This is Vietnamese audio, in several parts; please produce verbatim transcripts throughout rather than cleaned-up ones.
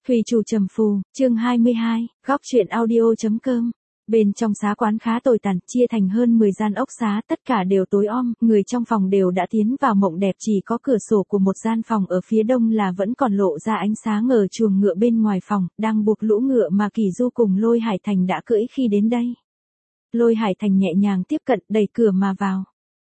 Thủy chủ trầm phù, chương hai mươi hai, góc truyện audio.com. Bên trong xá quán khá tồi tàn, chia thành hơn mười gian ốc xá, tất cả đều tối om, người trong phòng đều đã tiến vào mộng đẹp, chỉ có cửa sổ của một gian phòng ở phía đông là vẫn còn lộ ra ánh sáng ở chuồng ngựa bên ngoài phòng, đang buộc lũ ngựa mà Kỳ Du cùng Lôi Hải Thành đã cưỡi khi đến đây. Lôi Hải Thành nhẹ nhàng tiếp cận, đẩy cửa mà vào.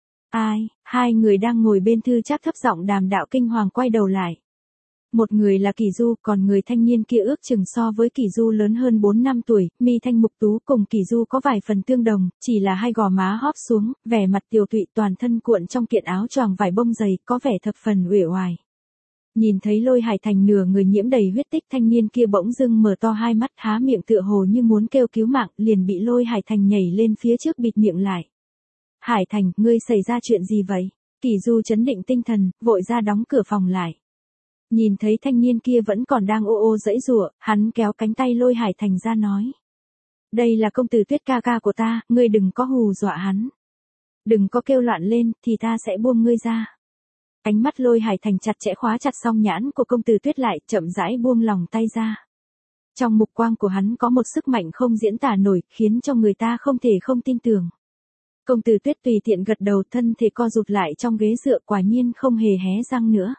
Ai, hai người đang ngồi bên thư trác thấp giọng đàm đạo kinh hoàng quay đầu lại. Một người là Kỳ Du, còn người thanh niên kia ước chừng so với Kỳ Du lớn hơn bốn năm tuổi, mi thanh mục tú, cùng Kỳ Du có vài phần tương đồng, chỉ là hai gò má hóp xuống, vẻ mặt tiều tụy, toàn thân cuộn trong kiện áo choàng vải bông dày, có vẻ thập phần uể oải. Nhìn thấy Lôi Hải Thành nửa người nhiễm đầy huyết tích, thanh niên kia bỗng dưng mở to hai mắt, há miệng tựa hồ như muốn kêu cứu mạng, liền bị Lôi Hải Thành nhảy lên phía trước bịt miệng lại. Hải Thành, ngươi xảy ra chuyện gì vậy? Kỳ Du chấn định tinh thần, vội ra đóng cửa phòng lại. Nhìn thấy thanh niên kia vẫn còn đang ô ô giãy giụa, hắn kéo cánh tay Lôi Hải Thành ra nói. Đây là công tử Tuyết ca ca của ta, ngươi đừng có hù dọa hắn. Đừng có kêu loạn lên, thì ta sẽ buông ngươi ra. Ánh mắt Lôi Hải Thành chặt chẽ khóa chặt song nhãn của công tử Tuyết lại, chậm rãi buông lòng tay ra. Trong mục quang của hắn có một sức mạnh không diễn tả nổi, khiến cho người ta không thể không tin tưởng. Công tử Tuyết tùy tiện gật đầu, thân thể co rụt lại trong ghế dựa, quả nhiên không hề hé răng nữa.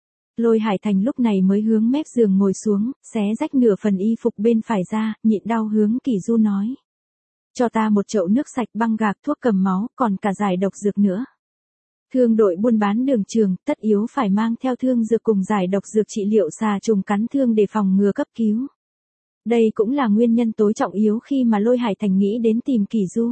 Lôi Hải Thành lúc này mới hướng mép giường ngồi xuống, xé rách nửa phần y phục bên phải ra, nhịn đau hướng Kỳ Du nói. Cho ta một chậu nước sạch, băng gạc, thuốc cầm máu, còn cả giải độc dược nữa. Thương đội buôn bán đường trường, tất yếu phải mang theo thương dược cùng giải độc dược trị liệu xà trùng cắn thương để phòng ngừa cấp cứu. Đây cũng là nguyên nhân tối trọng yếu khi mà Lôi Hải Thành nghĩ đến tìm Kỳ Du.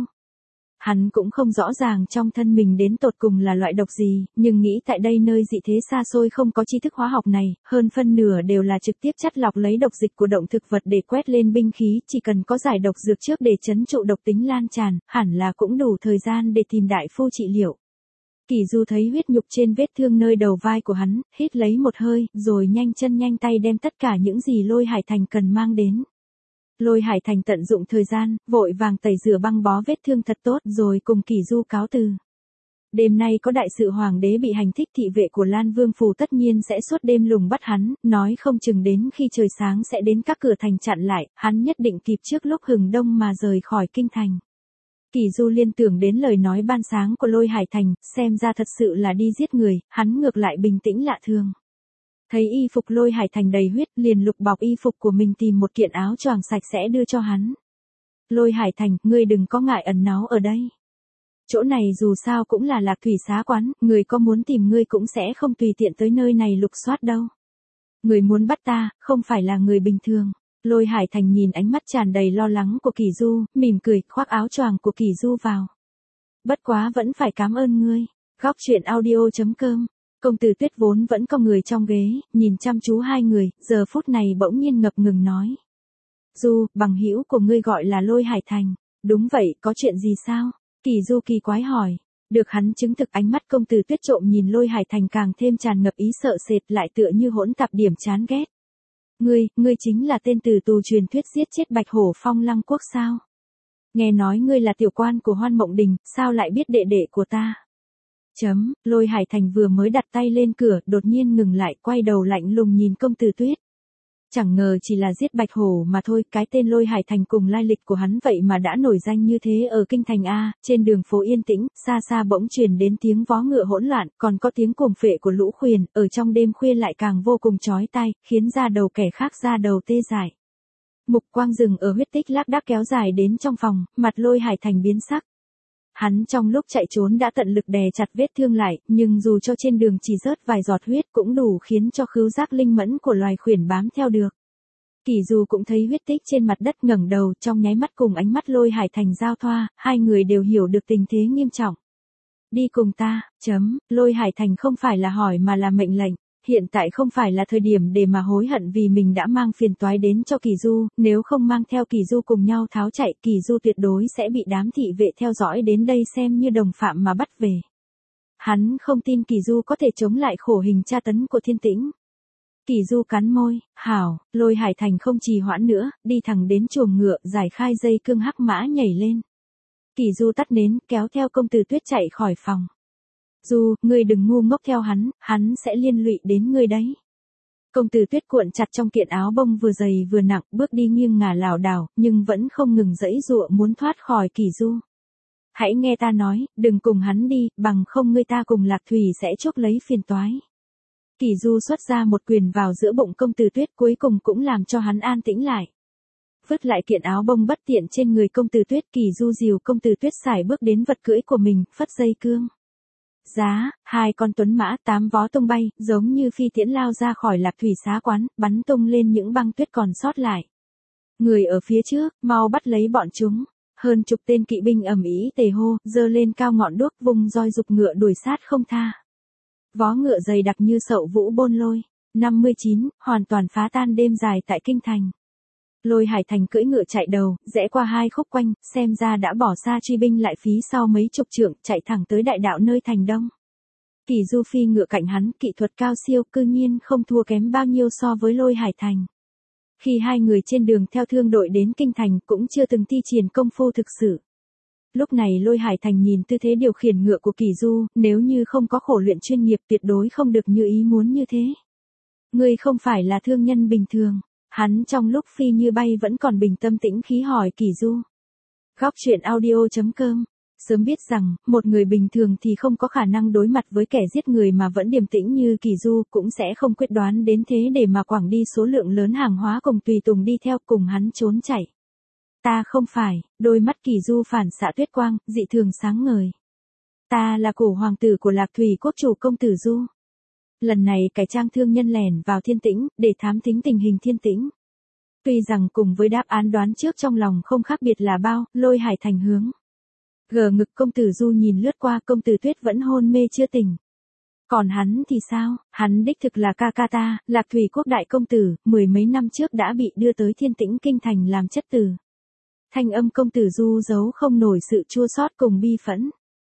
Hắn cũng không rõ ràng trong thân mình đến tột cùng là loại độc gì, nhưng nghĩ tại đây nơi dị thế xa xôi không có tri thức hóa học này, hơn phân nửa đều là trực tiếp chắt lọc lấy độc dịch của động thực vật để quét lên binh khí, chỉ cần có giải độc dược trước để trấn trụ độc tính lan tràn, hẳn là cũng đủ thời gian để tìm đại phu trị liệu. Kỳ Du thấy huyết nhục trên vết thương nơi đầu vai của hắn, hít lấy một hơi, rồi nhanh chân nhanh tay đem tất cả những gì Lôi Hải Thành cần mang đến. Lôi Hải Thành tận dụng thời gian, vội vàng tẩy rửa băng bó vết thương thật tốt rồi cùng Kỳ Du cáo từ. Đêm nay có đại sự hoàng đế bị hành thích, thị vệ của Lan Vương Phủ tất nhiên sẽ suốt đêm lùng bắt hắn, nói không chừng đến khi trời sáng sẽ đến các cửa thành chặn lại, hắn nhất định kịp trước lúc hừng đông mà rời khỏi kinh thành. Kỳ Du liên tưởng đến lời nói ban sáng của Lôi Hải Thành, xem ra thật sự là đi giết người, hắn ngược lại bình tĩnh lạ thường. Thấy y phục Lôi Hải Thành đầy huyết, liền lục bọc y phục của mình tìm một kiện áo choàng sạch sẽ đưa cho hắn. Lôi Hải Thành, ngươi đừng có ngại ẩn náu ở đây. Chỗ này dù sao cũng là Lạc Thủy xá quán, người có muốn tìm ngươi cũng sẽ không tùy tiện tới nơi này lục soát đâu. Người muốn bắt ta, không phải là người bình thường. Lôi Hải Thành nhìn ánh mắt tràn đầy lo lắng của Kỳ Du, mỉm cười, khoác áo choàng của Kỳ Du vào. Bất quá vẫn phải cảm ơn ngươi. Góc truyện audio.com. Công tử Tuyết vốn vẫn có người trong ghế, nhìn chăm chú hai người, giờ phút này bỗng nhiên ngập ngừng nói. Du, bằng hữu của ngươi gọi là Lôi Hải Thành. Đúng vậy, có chuyện gì sao? Kỳ Du kỳ quái hỏi. Được hắn chứng thực, ánh mắt công tử Tuyết trộm nhìn Lôi Hải Thành càng thêm tràn ngập ý sợ sệt, lại tựa như hỗn tạp điểm chán ghét. Ngươi, ngươi chính là tên từ tù truyền thuyết giết chết Bạch Hổ Phong Lăng Quốc sao? Nghe nói ngươi là tiểu quan của Hoan Mộng Đình, sao lại biết đệ đệ của ta? Chấm, Lôi Hải Thành vừa mới đặt tay lên cửa, đột nhiên ngừng lại, quay đầu lạnh lùng nhìn công tử Tuyết. Chẳng ngờ chỉ là giết Bạch Hổ mà thôi, cái tên Lôi Hải Thành cùng lai lịch của hắn vậy mà đã nổi danh như thế ở kinh thành A. Trên đường phố yên tĩnh, xa xa bỗng truyền đến tiếng vó ngựa hỗn loạn, còn có tiếng cuồng phệ của lũ khuyển, ở trong đêm khuya lại càng vô cùng chói tai, khiến da đầu kẻ khác da đầu tê dại. Mục quang rừng ở huyết tích lác đác kéo dài đến trong phòng, mặt Lôi Hải Thành biến sắc. Hắn trong lúc chạy trốn đã tận lực đè chặt vết thương lại, nhưng dù cho trên đường chỉ rớt vài giọt huyết cũng đủ khiến cho khứu giác linh mẫn của loài khuyển bám theo được. Kỳ Du cũng thấy huyết tích trên mặt đất, ngẩng đầu, trong nháy mắt cùng ánh mắt Lôi Hải Thành giao thoa, hai người đều hiểu được tình thế nghiêm trọng. Đi cùng ta, chấm, Lôi Hải Thành không phải là hỏi mà là mệnh lệnh. Hiện tại không phải là thời điểm để mà hối hận vì mình đã mang phiền toái đến cho Kỳ Du, nếu không mang theo Kỳ Du cùng nhau tháo chạy, Kỳ Du tuyệt đối sẽ bị đám thị vệ theo dõi đến đây xem như đồng phạm mà bắt về. Hắn không tin Kỳ Du có thể chống lại khổ hình tra tấn của Thiên Tĩnh. Kỳ Du cắn môi, hảo, Lôi Hải Thành không trì hoãn nữa, đi thẳng đến chuồng ngựa, giải khai dây cương hắc mã nhảy lên. Kỳ Du tắt nến, kéo theo công tử Tuyết chạy khỏi phòng. Du, ngươi đừng ngu ngốc theo hắn, hắn sẽ liên lụy đến ngươi đấy. Công Tử Tuyết cuộn chặt trong kiện áo bông vừa dày vừa nặng, bước đi nghiêng ngả lảo đảo, nhưng vẫn không ngừng giãy giụa muốn thoát khỏi Kỳ Du. Hãy nghe ta nói, đừng cùng hắn đi, bằng không ngươi ta cùng Lạc Thủy sẽ chuốc lấy phiền toái. Kỳ Du xuất ra một quyền vào giữa bụng Công Tử Tuyết, cuối cùng cũng làm cho hắn an tĩnh lại. Vứt lại kiện áo bông bất tiện trên người Công Tử Tuyết, Kỳ Du dìu Công Tử Tuyết sải bước đến vật cưỡi của mình, phất dây cương. Giá, hai con tuấn mã tám vó tung bay, giống như phi tiễn lao ra khỏi Lạc Thủy xá quán, bắn tung lên những băng tuyết còn sót lại. Người ở phía trước, mau bắt lấy bọn chúng. Hơn chục tên kỵ binh ầm ĩ tề hô, giơ lên cao ngọn đuốc, vùng roi dục ngựa đuổi sát không tha. Vó ngựa dày đặc như sậu vũ bôn lôi. năm mươi chín, hoàn toàn phá tan đêm dài tại kinh thành. Lôi Hải Thành cưỡi ngựa chạy đầu, rẽ qua hai khúc quanh, xem ra đã bỏ xa truy binh lại phí sau mấy chục trượng, chạy thẳng tới đại đạo nơi thành đông. Kỳ Du phi ngựa cạnh hắn, kỹ thuật cao siêu, cư nhiên không thua kém bao nhiêu so với Lôi Hải Thành. Khi hai người trên đường theo thương đội đến kinh thành, cũng chưa từng thi triển công phu thực sự. Lúc này Lôi Hải Thành nhìn tư thế điều khiển ngựa của Kỳ Du, nếu như không có khổ luyện chuyên nghiệp tuyệt đối không được như ý muốn như thế. Ngươi không phải là thương nhân bình thường. Hắn trong lúc phi như bay vẫn còn bình tâm tĩnh khí hỏi Kỳ Du. Góc truyện audio chấm com. Sớm biết rằng, một người bình thường thì không có khả năng đối mặt với kẻ giết người mà vẫn điềm tĩnh như Kỳ Du, cũng sẽ không quyết đoán đến thế để mà quẳng đi số lượng lớn hàng hóa cùng tùy tùng đi theo cùng hắn trốn chạy. Ta không phải, đôi mắt Kỳ Du phản xạ tuyết quang, dị thường sáng ngời. Ta là cổ hoàng tử của Lạc Thủy quốc chủ Công Tử Du. Lần này cải trang thương nhân lẻn vào Thiên Tĩnh, để thám thính tình hình Thiên Tĩnh. Tuy rằng cùng với đáp án đoán trước trong lòng không khác biệt là bao, Lôi Hải Thành hướng. Gờ ngực Công Tử Du nhìn lướt qua, Công Tử Tuyết vẫn hôn mê chưa tỉnh. Còn hắn thì sao, hắn đích thực là ca ca ta, Lạc Thủy quốc đại công tử, mười mấy năm trước đã bị đưa tới Thiên Tĩnh kinh thành làm chất tử. Thanh âm Công Tử Du giấu không nổi sự chua xót cùng bi phẫn.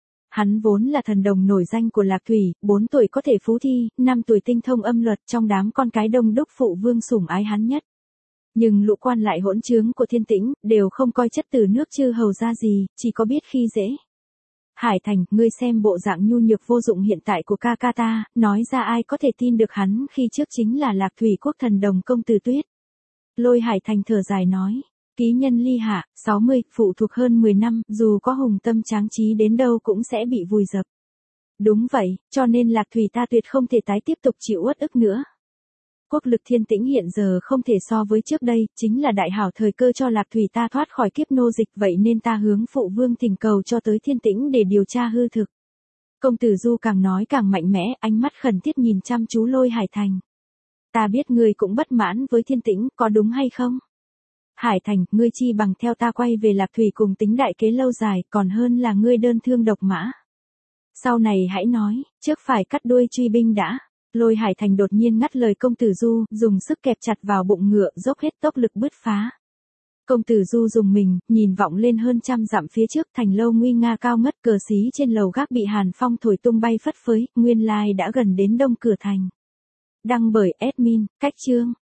Hắn vốn là thần đồng nổi danh của Lạc Thủy, bốn tuổi có thể phú thi, năm tuổi tinh thông âm luật, trong đám con cái đông đúc phụ vương sủng ái hắn nhất. Nhưng lũ quan lại hỗn trướng của Thiên Tĩnh, đều không coi chất tử nước chư hầu ra gì, chỉ có biết khi dễ. Hải Thành, ngươi xem bộ dạng nhu nhược vô dụng hiện tại của ca ca ta, nói ra ai có thể tin được hắn khi trước chính là Lạc Thủy quốc thần đồng Công Tử Tuyết. Lôi Hải Thành thở dài nói. Ký nhân ly hạ, sáu mươi, phụ thuộc hơn mười năm, dù có hùng tâm tráng trí đến đâu cũng sẽ bị vùi dập. Đúng vậy, cho nên Lạc Thủy ta tuyệt không thể tái tiếp tục chịu uất ức nữa. Quốc lực Thiên Tĩnh hiện giờ không thể so với trước đây, chính là đại hảo thời cơ cho Lạc Thủy ta thoát khỏi kiếp nô dịch, vậy nên ta hướng phụ vương thỉnh cầu cho tới Thiên Tĩnh để điều tra hư thực. Công Tử Du càng nói càng mạnh mẽ, ánh mắt khẩn thiết nhìn chăm chú Lôi Hải Thành. Ta biết ngươi cũng bất mãn với Thiên Tĩnh, có đúng hay không? Hải Thành, ngươi chi bằng theo ta quay về Lạc Thủy cùng tính đại kế lâu dài, còn hơn là ngươi đơn thương độc mã. Sau này hãy nói, trước phải cắt đuôi truy binh đã. Lôi Hải Thành đột nhiên ngắt lời Công Tử Du, dùng sức kẹp chặt vào bụng ngựa, dốc hết tốc lực bứt phá. Công Tử Du dùng mình, nhìn vọng lên hơn trăm dặm phía trước, thành lâu nguy nga cao ngất, cờ xí trên lầu gác bị hàn phong thổi tung bay phất phới, nguyên lai đã gần đến đông cửa thành. Đăng bởi admin, cách chương.